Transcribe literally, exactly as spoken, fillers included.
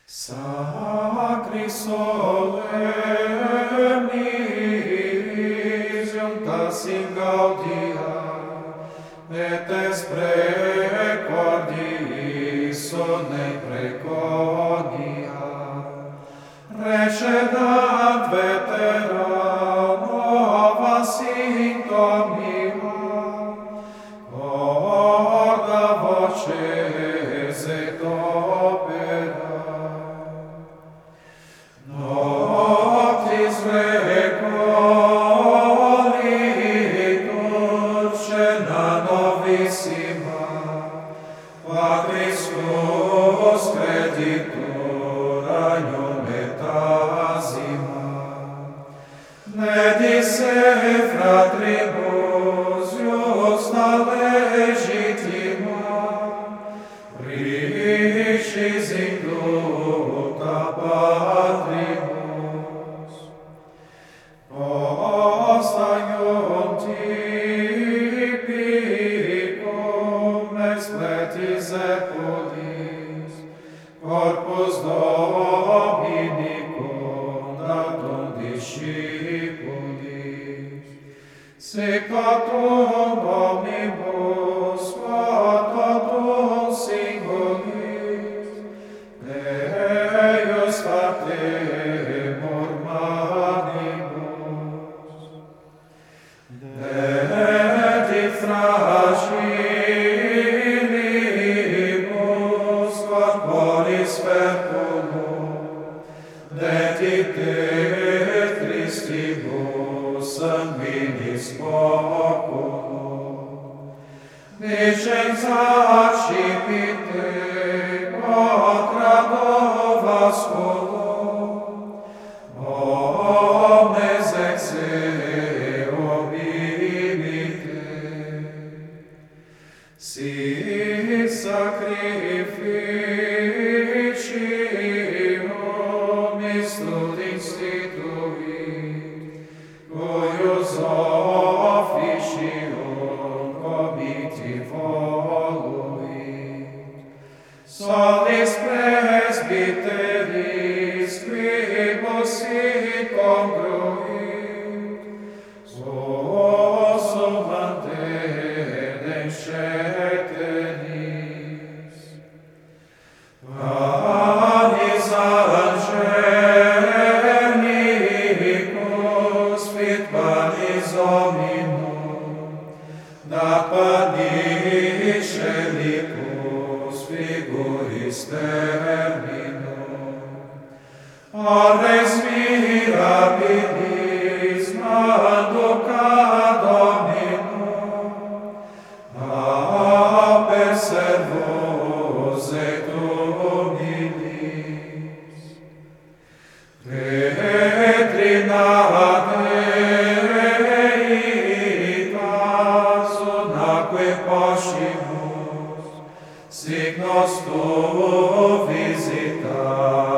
Sacri solemnis iuntas in gaudia, et es precordiis sonne preconia. Recedat vetera nova sintonia, orda voces et opera. Noctis recolitur scena novissima, Patris tuus creditur agnum et asima. Ne disse fratribus justa legitima, ricis indulta patribus. Post agnum typicum expletis epulis, corpus Dominicum datum discipulis. Sic totum omnibus totum singulis, Deus factemur manibus. Dedit fragilibus corporis ferculum, dedit et Christibus sanguinis poculum. Dicens accipite contra vasculum, omnes ex eo vivite. Sic sacrificium istud instituit, cuius officium comiti voluit. Solis presbyteris quibus sit congruit, sussum mantenem ceteris. Anis angelicus fit panis hominum, dat panis celicus figuris terminum. Ores mirabilis manducat Dominum, aper servos et humilis. Retrinat eitas unaque poscimus, signos tu visita